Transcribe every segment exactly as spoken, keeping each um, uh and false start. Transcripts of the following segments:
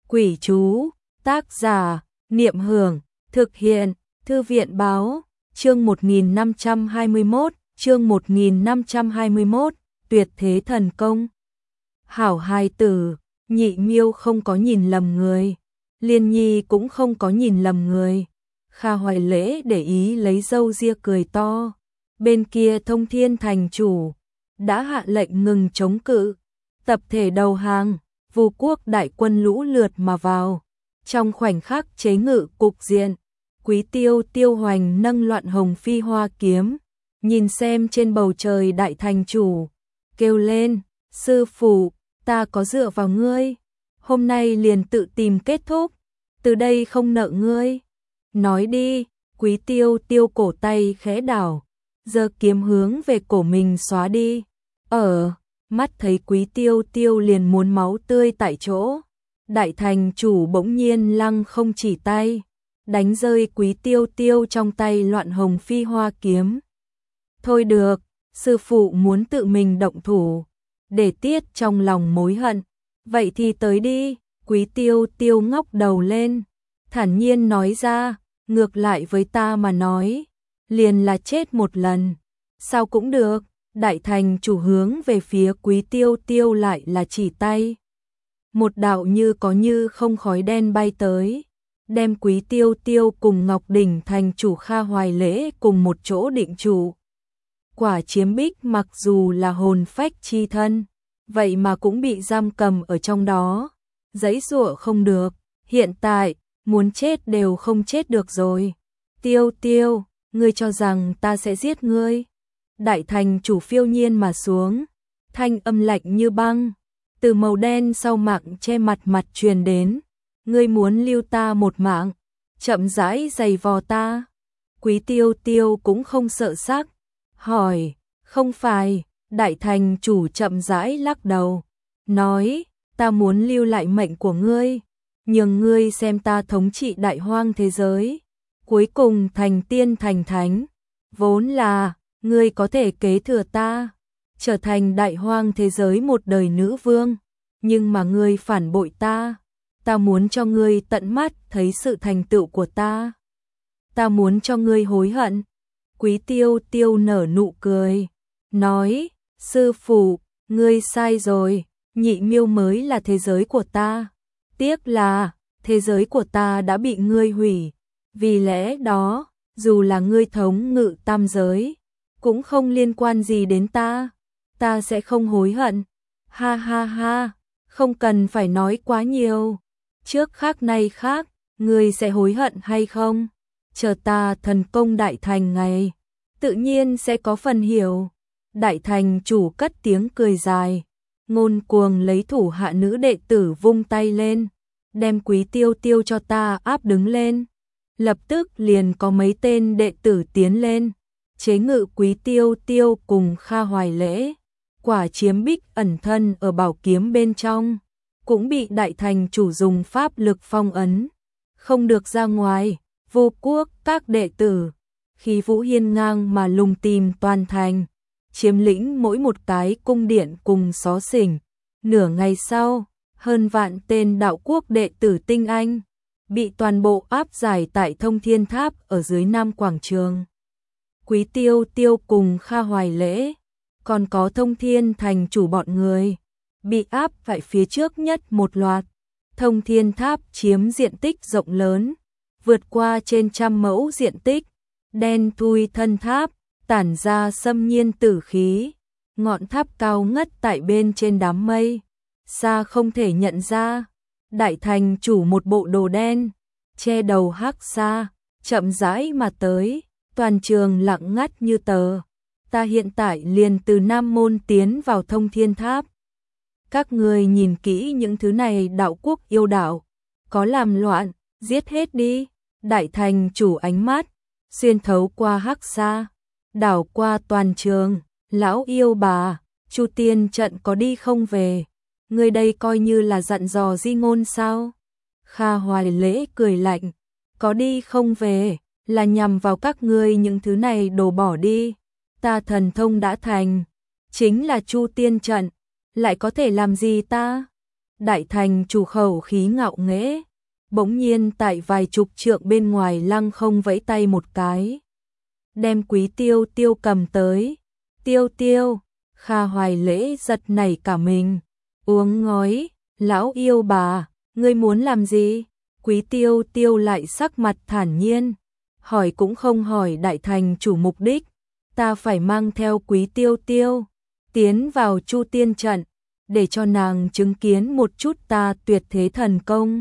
Quỷ chú, tác giả, Niệm Hưởng, thực hiện, Thư viện báo, chương một nghìn năm trăm hai mươi mốt, chương một nghìn năm trăm hai mươi mốt, tuyệt thế thần công. Hảo hài tử, Nhị Miêu không có nhìn lầm người, Liên Nhi cũng không có nhìn lầm người. Kha Hoài Lễ để ý lấy râu ria cười to. Bên kia Thông Thiên thành chủ đã hạ lệnh ngừng chống cự, tập thể đầu hàng, Vu quốc đại quân lũ lượt mà vào. Trong khoảnh khắc chế ngự cục diện, Quý Tiêu Tiêu Hoành nâng loạn hồng phi hoa kiếm, nhìn xem trên bầu trời đại thành chủ, kêu lên, sư phụ, ta có dựa vào ngươi, hôm nay liền tự tìm kết thúc, từ đây không nợ ngươi. Nói đi, Quý Tiêu Tiêu cổ tay khẽ đảo, giơ kiếm hướng về cổ mình xóa đi. Ở, mắt thấy Quý Tiêu Tiêu liền muốn máu tươi tại chỗ. Đại thành chủ bỗng nhiên lăng không chỉ tay, đánh rơi Quý Tiêu Tiêu trong tay loạn hồng phi hoa kiếm. Thôi được, sư phụ muốn tự mình động thủ, để tiết trong lòng mối hận. Vậy thì tới đi, Quý Tiêu Tiêu ngóc đầu lên, thản nhiên nói ra, ngược lại với ta mà nói, liền là chết một lần. Sao cũng được, đại thành chủ hướng về phía Quý Tiêu Tiêu lại là chỉ tay. Một đạo như có như không khói đen bay tới, đem Quý Tiêu Tiêu cùng Ngọc Đỉnh thành chủ Kha Hoài Lễ cùng một chỗ định trụ. Quả Chiếm Bích mặc dù là hồn phách chi thân, vậy mà cũng bị giam cầm ở trong đó, giãy giụa không được, hiện tại, muốn chết đều không chết được rồi. Tiêu Tiêu, ngươi cho rằng ta sẽ giết ngươi? Đại thành chủ phiêu nhiên mà xuống, thanh âm lạnh như băng, từ màu đen sau mạng che mặt mặt truyền đến, ngươi muốn lưu ta một mạng, chậm rãi giày vò ta. Quý Tiêu Tiêu cũng không sợ sắc, hỏi, không phải. Đại thành chủ chậm rãi lắc đầu, nói, ta muốn lưu lại mệnh của ngươi, nhường ngươi xem ta thống trị đại hoang thế giới, cuối cùng thành tiên thành thánh, vốn là, ngươi có thể kế thừa ta, trở thành đại hoang thế giới một đời nữ vương, nhưng mà ngươi phản bội ta, ta muốn cho ngươi tận mắt thấy sự thành tựu của ta, ta muốn cho ngươi hối hận. Quý Tiêu Tiêu nở nụ cười, nói, sư phụ, ngươi sai rồi, Nhị Miêu mới là thế giới của ta, tiếc là, thế giới của ta đã bị ngươi hủy, vì lẽ đó, dù là ngươi thống ngự tam giới, cũng không liên quan gì đến ta, ta sẽ không hối hận. Ha ha ha, không cần phải nói quá nhiều, trước khác nay khác, ngươi sẽ hối hận hay không? Chờ ta thần công đại thành ngày, tự nhiên sẽ có phần hiểu. Đại thành chủ cất tiếng cười dài, ngôn cuồng lấy thủ hạ nữ đệ tử vung tay lên, đem Quý Tiêu Tiêu cho ta áp đứng lên. Lập tức liền có mấy tên đệ tử tiến lên, chế ngự Quý Tiêu Tiêu cùng Kha Hoài Lễ. Quả Chiếm Bích ẩn thân ở bảo kiếm bên trong, cũng bị đại thành chủ dùng pháp lực phong ấn, không được ra ngoài. Vô quốc các đệ tử, khí vũ hiên ngang mà lùng tìm toàn thành, chiếm lĩnh mỗi một cái cung điện cùng xó xỉnh. Nửa ngày sau, hơn vạn tên đạo quốc đệ tử tinh anh bị toàn bộ áp giải tại Thông Thiên Tháp ở dưới Nam Quảng Trường. Quý Tiêu Tiêu cùng Kha Hoài Lễ, còn có Thông Thiên thành chủ bọn người, bị áp tại phía trước nhất một loạt. Thông Thiên Tháp chiếm diện tích rộng lớn, vượt qua trên trăm mẫu diện tích, đen thui thân tháp, tản ra xâm nhiên tử khí, ngọn tháp cao ngất tại bên trên đám mây, xa không thể nhận ra. Đại thành chủ một bộ đồ đen, che đầu hắc sa, chậm rãi mà tới, toàn trường lặng ngắt như tờ. Ta hiện tại liền từ Nam Môn tiến vào Thông Thiên Tháp. Các người nhìn kỹ những thứ này, đạo quốc yêu đạo, có làm loạn, giết hết đi. Đại thành chủ ánh mắt xuyên thấu qua hắc sa, đảo qua toàn trường. Lão yêu bà, Chu tiên trận có đi không về? Người đây coi như là dặn dò di ngôn sao? Kha Hoài Lễ cười lạnh, có đi không về là nhằm vào các ngươi những thứ này đổ bỏ đi. Ta thần thông đã thành, chính là Chu tiên trận, lại có thể làm gì ta? Đại thành chủ khẩu khí ngạo nghễ, bỗng nhiên tại vài chục trượng bên ngoài lăng không vẫy tay một cái. Đem Quý Tiêu Tiêu cầm tới. Tiêu Tiêu, Kha Hoài Lễ giật nảy cả mình. Uống ngói, lão yêu bà, ngươi muốn làm gì? Quý Tiêu Tiêu lại sắc mặt thản nhiên. Hỏi cũng không hỏi đại thành chủ mục đích. Ta phải mang theo Quý Tiêu Tiêu tiến vào Chu Tiên trận, để cho nàng chứng kiến một chút ta tuyệt thế thần công.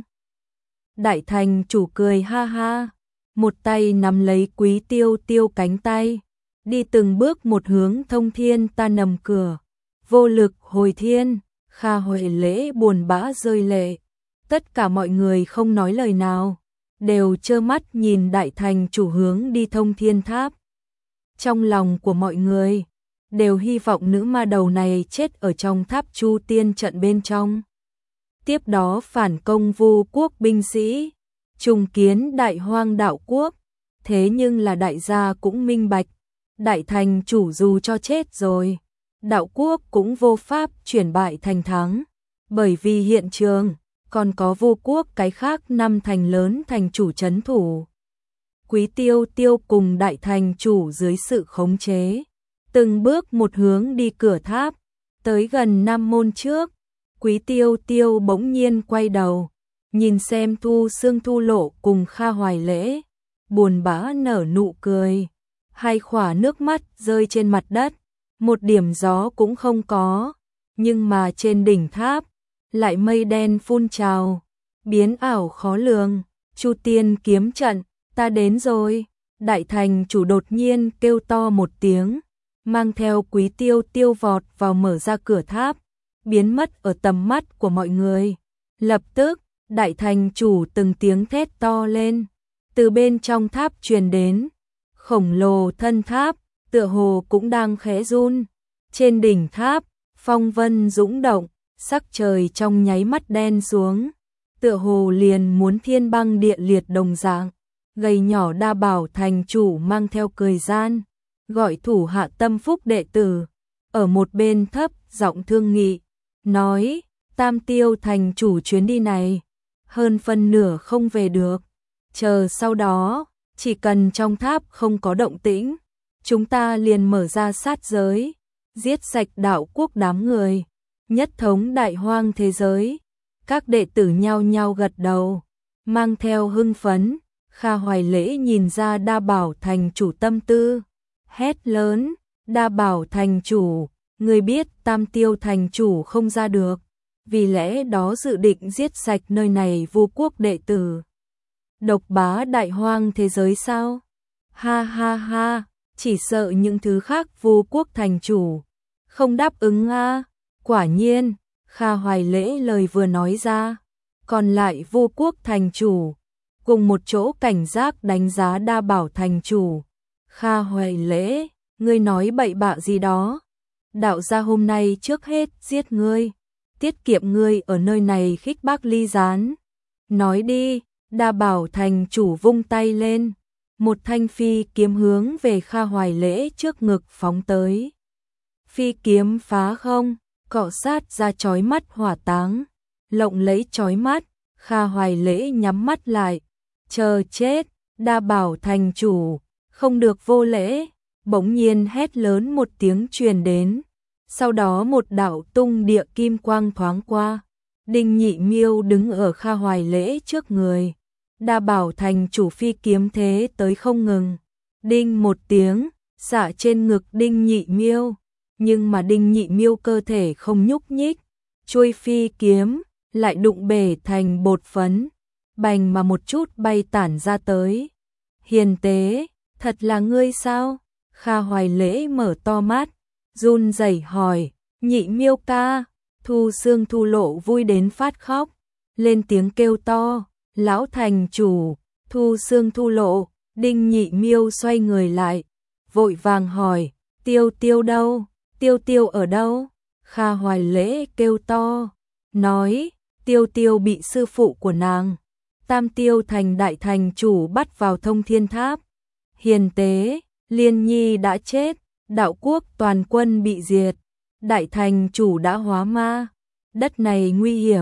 Đại thành chủ cười ha ha, một tay nắm lấy Quý Tiêu Tiêu cánh tay, đi từng bước một hướng Thông Thiên ta nằm cửa. Vô lực hồi thiên, Kha Hoài Lễ buồn bã rơi lệ. Tất cả mọi người không nói lời nào, đều trơ mắt nhìn đại thành chủ hướng đi Thông Thiên tháp. Trong lòng của mọi người đều hy vọng nữ ma đầu này chết ở trong tháp Chu Tiên trận bên trong. Tiếp đó phản công Vu quốc binh sĩ, trùng kiến Đại Hoang đạo quốc. Thế nhưng là đại gia cũng minh bạch, đại thành chủ dù cho chết rồi, đạo quốc cũng vô pháp chuyển bại thành thắng, bởi vì hiện trường còn có Vu quốc cái khác năm thành lớn thành chủ trấn thủ. Quý Tiêu Tiêu cùng đại thành chủ dưới sự khống chế, từng bước một hướng đi cửa tháp, tới gần Nam môn trước. Quý Tiêu Tiêu bỗng nhiên quay đầu, nhìn xem Thu Xương Thu Lộ cùng Kha Hoài Lễ, buồn bã nở nụ cười, hai khỏa nước mắt rơi trên mặt đất, một điểm gió cũng không có, nhưng mà trên đỉnh tháp lại mây đen phun trào, biến ảo khó lường. Chu Tiên kiếm trận, ta đến rồi. Đại thành chủ đột nhiên kêu to một tiếng, mang theo Quý Tiêu Tiêu vọt vào mở ra cửa tháp, biến mất ở tầm mắt của mọi người. Lập tức, đại thành chủ từng tiếng thét to lên, từ bên trong tháp truyền đến. Khổng lồ thân tháp, tựa hồ cũng đang khẽ run. Trên đỉnh tháp, phong vân dũng động, sắc trời trong nháy mắt đen xuống, tựa hồ liền muốn thiên băng địa liệt đồng dạng. Gầy nhỏ Đa Bảo thành chủ mang theo cười gian, gọi thủ hạ tâm phúc đệ tử, ở một bên thấp giọng thương nghị, nói: Tam Tiêu thành chủ chuyến đi này, hơn phân nửa không về được. Chờ sau đó, chỉ cần trong tháp không có động tĩnh, chúng ta liền mở ra sát giới, giết sạch đạo quốc đám người, nhất thống đại hoang thế giới. Các đệ tử nhao nhao gật đầu, mang theo hưng phấn. Kha Hoài Lễ nhìn ra Đa Bảo thành chủ tâm tư, hét lớn: Đa Bảo thành chủ, người biết Tam Tiêu thành chủ không ra được, vì lẽ đó dự định giết sạch nơi này Vu quốc đệ tử, độc bá đại hoang thế giới sao? Ha ha ha, chỉ sợ những thứ khác Vu quốc thành chủ không đáp ứng a. Quả nhiên, Kha Hoài Lễ lời vừa nói ra, còn lại Vu quốc thành chủ cùng một chỗ cảnh giác đánh giá Đa Bảo thành chủ. Kha Hoài Lễ, ngươi nói bậy bạ gì đó? Đạo gia hôm nay trước hết giết ngươi, tiết kiệm ngươi ở nơi này khích bác ly gián. Nói đi. Đa Bảo thành chủ vung tay lên, một thanh phi kiếm hướng về Kha Hoài Lễ trước ngực phóng tới. Phi kiếm phá không, cọ sát ra chói mắt hỏa táng, lộng lẫy chói mắt. Kha Hoài Lễ nhắm mắt lại, chờ chết. Đa Bảo thành chủ, không được vô lễ. Bỗng nhiên hét lớn một tiếng truyền đến, sau đó một đạo tung địa kim quang thoáng qua. Đinh Nhị Miêu đứng ở Kha Hoài Lễ trước người. Đa Bảo thành chủ phi kiếm thế tới không ngừng, đinh một tiếng xạ trên ngực Đinh Nhị Miêu, nhưng mà Đinh Nhị Miêu cơ thể không nhúc nhích, chuôi phi kiếm lại đụng bể thành bột phấn, bành mà một chút bay tản ra tới. Hiền tế, thật là ngươi sao? Kha Hoài Lễ mở to mắt, run rẩy hỏi: Nhị Miêu ca. Thu Xương Thu Lộ vui đến phát khóc, lên tiếng kêu to: Lão thành chủ. Thu Xương Thu Lộ. Đinh Nhị Miêu xoay người lại, vội vàng hỏi: Tiêu Tiêu đâu? Tiêu Tiêu ở đâu? Kha Hoài Lễ kêu to, nói: Tiêu Tiêu bị sư phụ của nàng, Tam Tiêu thành đại thành chủ bắt vào Thông Thiên tháp. Hiền tế, Liên Nhi đã chết, đạo quốc toàn quân bị diệt, đại thành chủ đã hóa ma, đất này nguy hiểm,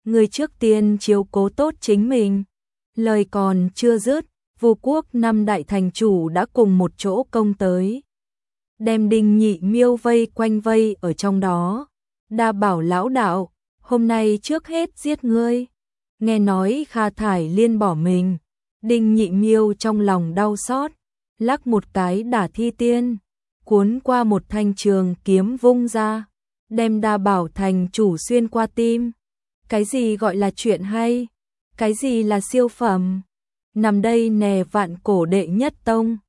Người trước tiên chiếu cố tốt chính mình. Lời còn chưa dứt, Vu quốc năm đại thành chủ đã cùng một chỗ công tới. Đem Đinh Nhị Miêu vây quanh vây ở trong đó. Đa bảo lão đạo, hôm nay trước hết giết ngươi. Nghe nói Kha Thải Liên bỏ mình. Đinh Nhị Miêu trong lòng đau xót, lắc một cái đả thi tiên, cuốn qua một thanh trường kiếm vung ra, đem Đa bảo thành chủ xuyên qua tim. Cái gì gọi là chuyện hay? Cái gì là siêu phẩm? Nằm đây nè vạn cổ đệ nhất tông,